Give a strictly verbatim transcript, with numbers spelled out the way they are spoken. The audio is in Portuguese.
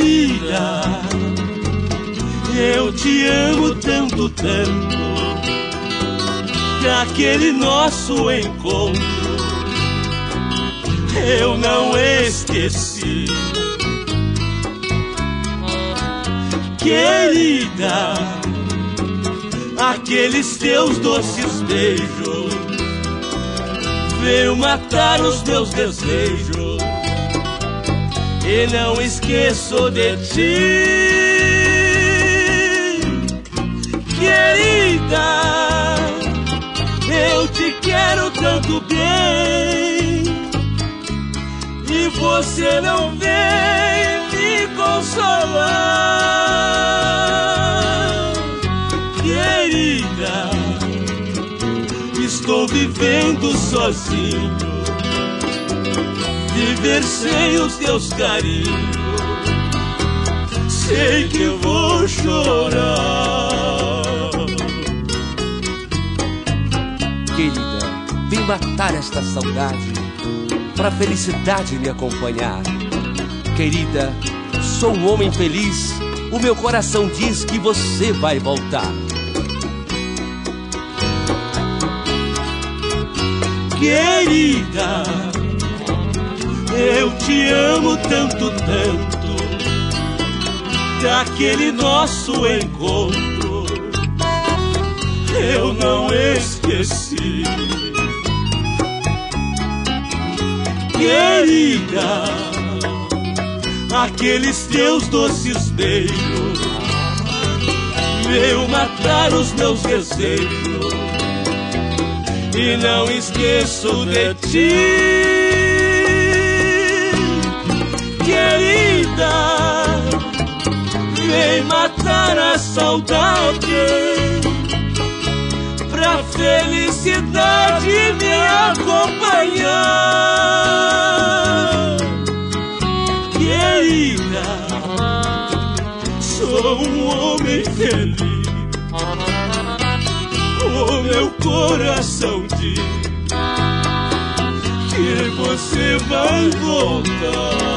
Querida, eu te amo tanto, tanto, que aquele nosso encontro eu não esqueci. Querida, aqueles teus doces beijos veio matar os meus desejos, e não esqueço de ti. Querida, eu te quero tanto bem, e você não vem me consolar. Querida, estou vivendo sozinho, viver sem os teus carinhos, sei que eu vou chorar. Querida, vem matar esta saudade, pra felicidade me acompanhar. Querida, sou um homem feliz, o meu coração diz que você vai voltar. Querida, eu te amo tanto, tanto, daquele nosso encontro eu não esqueci. Querida, aqueles teus doces beijos veio matar os meus desejos, e não esqueço de ti. Querida, vem matar a saudade, pra felicidade me acompanhar. Querida, sou um homem feliz, o meu coração diz que você vai voltar.